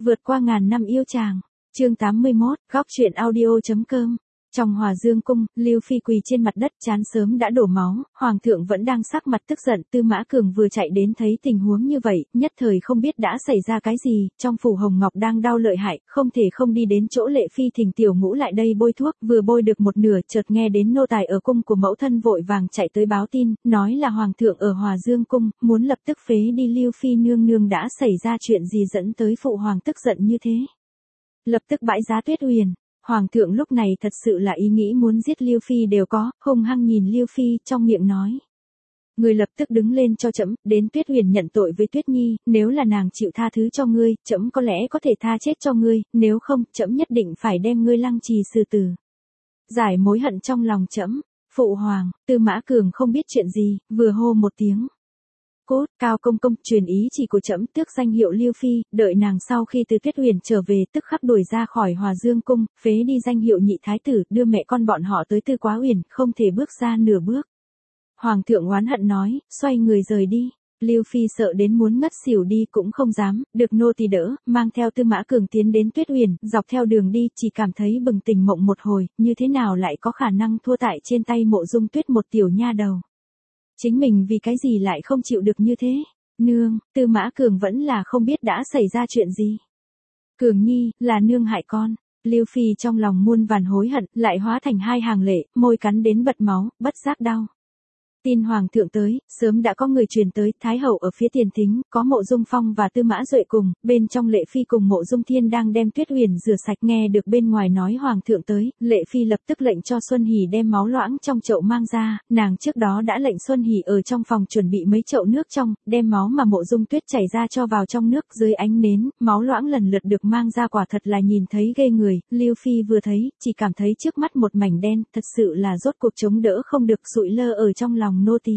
Vượt qua ngàn năm yêu chàng. Chương 81, góc truyện audio.com. Trong Hòa Dương cung, Lưu Phi quỳ trên mặt đất, trán sớm đã đổ máu, hoàng thượng vẫn đang sắc mặt tức giận. Tư Mã Cường vừa chạy đến thấy tình huống như vậy, nhất thời không biết đã xảy ra cái gì, trong phủ Hồng Ngọc đang đau lợi hại, không thể không đi đến chỗ Lệ Phi thỉnh tiểu ngũ lại đây bôi thuốc, vừa bôi được một nửa, chợt nghe đến nô tài ở cung của mẫu thân vội vàng chạy tới báo tin, nói là hoàng thượng ở Hòa Dương cung, muốn lập tức phế đi Lưu Phi nương nương. Đã xảy ra chuyện gì dẫn tới phụ hoàng tức giận như thế? Lập tức bãi giá Tuyết Huyền. Hoàng thượng lúc này thật sự là ý nghĩ muốn giết Lưu Phi đều có, hung hăng nhìn Lưu Phi, trong miệng nói: "Ngươi lập tức đứng lên cho trẫm, đến Tuyết Huyền nhận tội với Tuyết Nhi, nếu là nàng chịu tha thứ cho ngươi, trẫm có lẽ có thể tha chết cho ngươi, nếu không, trẫm nhất định phải đem ngươi lăng trì xử tử. Giải mối hận trong lòng trẫm." Phụ hoàng, Tư Mã Cường không biết chuyện gì, vừa hô một tiếng: "Cốt, Cao công công, truyền ý chỉ của trẫm, tước danh hiệu Lưu Phi, đợi nàng sau khi từ Tuyết Huyền trở về, tức khắc đuổi ra khỏi Hòa Dương cung, phế đi danh hiệu nhị thái tử, đưa mẹ con bọn họ tới Tư Quá Huyền, không thể bước ra nửa bước." Hoàng thượng oán hận nói, xoay người rời đi. Lưu Phi sợ đến muốn ngất xỉu đi cũng không dám, được nô tỳ đỡ, mang theo Tư Mã Cường tiến đến Tuyết Huyền, dọc theo đường đi chỉ cảm thấy bừng tỉnh mộng một hồi, như thế nào lại có khả năng thua tại trên tay Mộ Dung Tuyết một tiểu nha đầu. Chính mình vì cái gì lại không chịu được như thế? Nương, Tư Mã Cường vẫn là không biết đã xảy ra chuyện gì. Cường nhi, là nương hại con. Lưu Phi trong lòng muôn vàn hối hận, lại hóa thành hai hàng lệ, môi cắn đến bật máu, bất giác đau. Tin hoàng thượng tới, sớm đã có người truyền tới, Thái hậu ở phía tiền thính, có Mộ Dung Phong và Tư Mã Duệ cùng, bên trong Lệ Phi cùng Mộ Dung Thiên đang đem Tuyết Huyền rửa sạch. Nghe được bên ngoài nói hoàng thượng tới, Lệ Phi lập tức lệnh cho Xuân Hỉ đem máu loãng trong chậu mang ra, nàng trước đó đã lệnh Xuân Hỉ ở trong phòng chuẩn bị mấy chậu nước trong, đem máu mà Mộ Dung Tuyết chảy ra cho vào trong nước, dưới ánh nến, máu loãng lần lượt được mang ra, quả thật là nhìn thấy ghê người. Lưu Phi vừa thấy, chỉ cảm thấy trước mắt một mảnh đen, thật sự là rốt cuộc chống đỡ không được, sụi lơ ở trong lòng nô tỳ.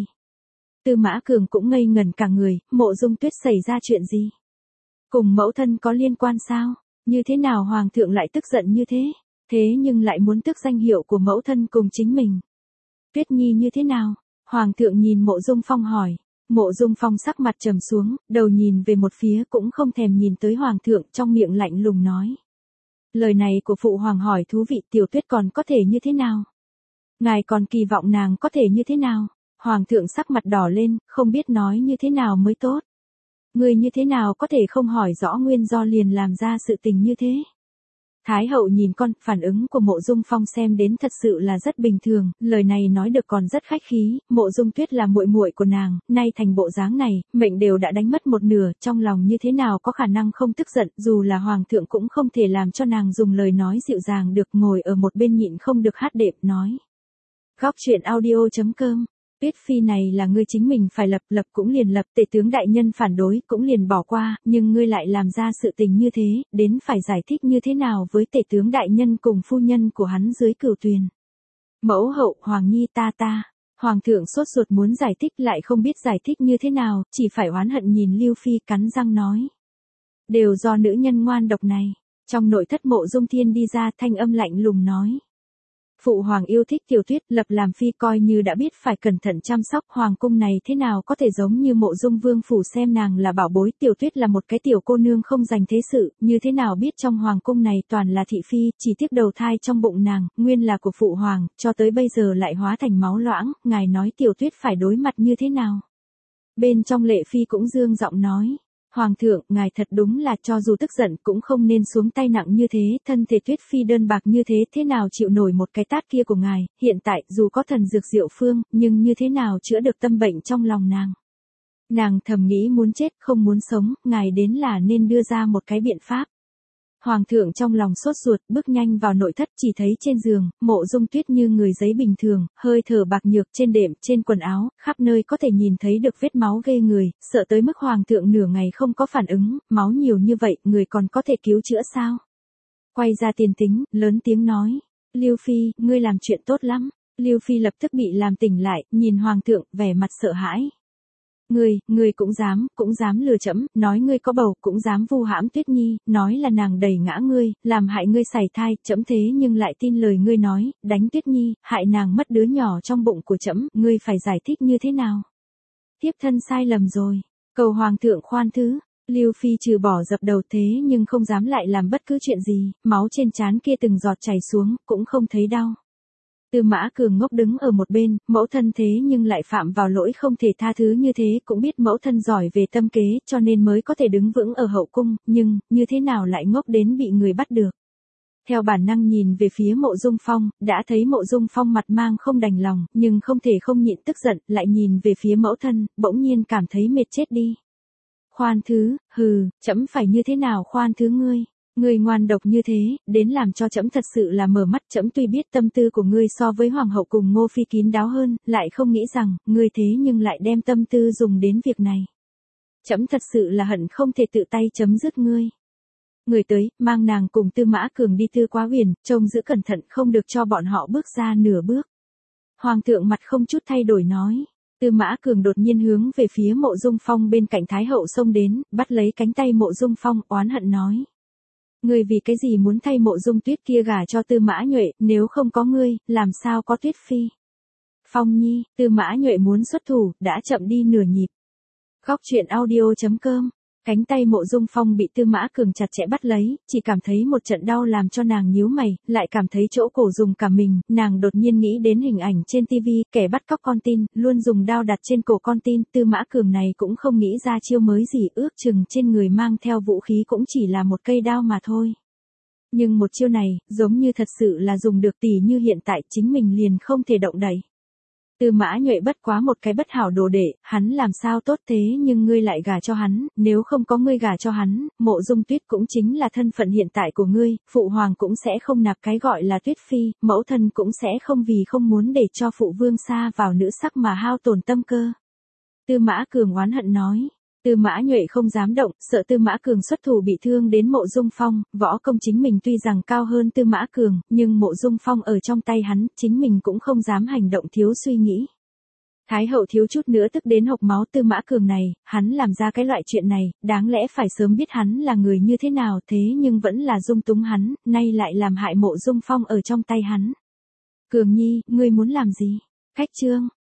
Tư Mã Cường cũng ngây ngẩn cả người, Mộ Dung Tuyết xảy ra chuyện gì? Cùng mẫu thân có liên quan sao? Như thế nào hoàng thượng lại tức giận như thế? Thế nhưng lại muốn tước danh hiệu của mẫu thân cùng chính mình. Tuyết Nhi như thế nào? Hoàng thượng nhìn Mộ Dung Phong hỏi. Mộ Dung Phong sắc mặt trầm xuống, đầu nhìn về một phía cũng không thèm nhìn tới hoàng thượng, trong miệng lạnh lùng nói: "Lời này của phụ hoàng hỏi thú vị, Tiểu Tuyết còn có thể như thế nào? Ngài còn kỳ vọng nàng có thể như thế nào?" Hoàng thượng sắc mặt đỏ lên, không biết nói như thế nào mới tốt. "Người như thế nào có thể không hỏi rõ nguyên do liền làm ra sự tình như thế?" Thái hậu nhìn con, phản ứng của Mộ Dung Phong xem đến thật sự là rất bình thường, lời này nói được còn rất khách khí. Mộ Dung Tuyết là muội muội của nàng, nay thành bộ dáng này, mệnh đều đã đánh mất một nửa, trong lòng như thế nào có khả năng không tức giận, dù là hoàng thượng cũng không thể làm cho nàng dùng lời nói dịu dàng được, ngồi ở một bên nhịn không được hát đệm nói: "Góc truyện audio.com. Tuyết Phi này là ngươi chính mình phải lập cũng liền lập, tể tướng đại nhân phản đối cũng liền bỏ qua, nhưng ngươi lại làm ra sự tình như thế, đến phải giải thích như thế nào với tể tướng đại nhân cùng phu nhân của hắn dưới cửu tuyền." "Mẫu hậu, Hoàng Nhi ta." Hoàng thượng sốt ruột muốn giải thích lại không biết giải thích như thế nào, chỉ phải oán hận nhìn Lưu Phi, cắn răng nói: "Đều do nữ nhân ngoan độc này." Trong nội thất Mộ Dung Thiên đi ra, thanh âm lạnh lùng nói: "Phụ hoàng yêu thích Tiểu Tuyết, lập làm phi coi như đã biết phải cẩn thận chăm sóc, hoàng cung này thế nào có thể giống như Mộ Dung vương phủ xem nàng là bảo bối, Tiểu Tuyết là một cái tiểu cô nương không dành thế sự, như thế nào biết trong hoàng cung này toàn là thị phi, chỉ tiếc đầu thai trong bụng nàng, nguyên là của phụ hoàng, cho tới bây giờ lại hóa thành máu loãng, ngài nói Tiểu Tuyết phải đối mặt như thế nào?" Bên trong Lệ Phi cũng dương giọng nói: "Hoàng thượng, ngài thật đúng là cho dù tức giận cũng không nên xuống tay nặng như thế, thân thể Tuyết Phi đơn bạc như thế nào chịu nổi một cái tát kia của ngài, hiện tại dù có thần dược diệu phương, nhưng như thế nào chữa được tâm bệnh trong lòng nàng. Nàng thầm nghĩ muốn chết không muốn sống, ngài đến là nên đưa ra một cái biện pháp." Hoàng thượng trong lòng sốt ruột, bước nhanh vào nội thất, chỉ thấy trên giường, Mộ Dung Tuyết như người giấy bình thường, hơi thở bạc nhược, trên đệm, trên quần áo, khắp nơi có thể nhìn thấy được vết máu ghê người, sợ tới mức hoàng thượng nửa ngày không có phản ứng, máu nhiều như vậy, người còn có thể cứu chữa sao? Quay ra tiền tính, lớn tiếng nói: "Lưu Phi, ngươi làm chuyện tốt lắm." Lưu Phi lập tức bị làm tỉnh lại, nhìn hoàng thượng, vẻ mặt sợ hãi. Ngươi cũng dám lừa trẫm, nói ngươi có bầu, cũng dám vu hãm Tuyết Nhi, nói là nàng đẩy ngã ngươi, làm hại ngươi sảy thai, trẫm thế nhưng lại tin lời ngươi nói, đánh Tuyết Nhi, hại nàng mất đứa nhỏ trong bụng của trẫm, ngươi phải giải thích như thế nào?" "Thiếp thân sai lầm rồi, cầu hoàng thượng khoan thứ." Lưu Phi trừ bỏ dập đầu thế nhưng không dám lại làm bất cứ chuyện gì, máu trên trán kia từng giọt chảy xuống, cũng không thấy đau. Tư Mã Cường ngốc đứng ở một bên, mẫu thân thế nhưng lại phạm vào lỗi không thể tha thứ như thế, cũng biết mẫu thân giỏi về tâm kế cho nên mới có thể đứng vững ở hậu cung, nhưng, như thế nào lại ngốc đến bị người bắt được. Theo bản năng nhìn về phía Mộ Dung Phong, đã thấy Mộ Dung Phong mặt mang không đành lòng, nhưng không thể không nhịn tức giận, lại nhìn về phía mẫu thân, bỗng nhiên cảm thấy mệt chết đi. Khoan thứ, hừ, trẫm phải như thế nào khoan thứ ngươi? Ngươi ngoan độc như thế, đến làm cho trẫm thật sự là mở mắt. Trẫm tuy biết tâm tư của ngươi so với hoàng hậu cùng Ngô Phi kín đáo hơn, lại không nghĩ rằng, ngươi thế nhưng lại đem tâm tư dùng đến việc này. Trẫm thật sự là hận không thể tự tay chấm dứt ngươi. Người tới, mang nàng cùng Tư Mã Cường đi Tư Quá Huyền, trông giữ cẩn thận không được cho bọn họ bước ra nửa bước. Hoàng thượng mặt không chút thay đổi nói. Tư Mã Cường đột nhiên hướng về phía Mộ Dung Phong bên cạnh Thái hậu xông đến, bắt lấy cánh tay Mộ Dung Phong, oán hận nói. Ngươi vì cái gì muốn thay Mộ Dung Tuyết kia gả cho Tư Mã Nhuệ, nếu không có ngươi, làm sao có Tuyết Phi? Phong Nhi, Tư Mã Nhuệ muốn xuất thủ, đã chậm đi nửa nhịp. Góc truyện audio.com. Cánh tay Mộ Dung Phong bị Tư Mã Cường chặt chẽ bắt lấy, chỉ cảm thấy một trận đau làm cho nàng nhíu mày, lại cảm thấy chỗ cổ dùng cả mình, nàng đột nhiên nghĩ đến hình ảnh trên TV, kẻ bắt cóc con tin, luôn dùng đao đặt trên cổ con tin, Tư Mã Cường này cũng không nghĩ ra chiêu mới gì, ước chừng trên người mang theo vũ khí cũng chỉ là một cây đao mà thôi. Nhưng một chiêu này, giống như thật sự là dùng được, tỉ như hiện tại chính mình liền không thể động đậy. Tư Mã Nhuệ bất quá một cái bất hảo đồ đệ, hắn làm sao tốt thế nhưng ngươi lại gả cho hắn, nếu không có ngươi gả cho hắn, Mộ Dung Tuyết cũng chính là thân phận hiện tại của ngươi, phụ hoàng cũng sẽ không nạp cái gọi là Tuyết Phi, mẫu thân cũng sẽ không vì không muốn để cho phụ vương xa vào nữ sắc mà hao tổn tâm cơ. Tư Mã Cường oán hận nói. Tư Mã Nhuệ không dám động, sợ Tư Mã Cường xuất thủ bị thương đến Mộ Dung Phong, võ công chính mình tuy rằng cao hơn Tư Mã Cường, nhưng Mộ Dung Phong ở trong tay hắn, chính mình cũng không dám hành động thiếu suy nghĩ. Thái hậu thiếu chút nữa tức đến hộc máu. Tư Mã Cường này, hắn làm ra cái loại chuyện này, đáng lẽ phải sớm biết hắn là người như thế nào, thế nhưng vẫn là dung túng hắn, nay lại làm hại Mộ Dung Phong ở trong tay hắn. Cường Nhi, ngươi muốn làm gì? Khách trương,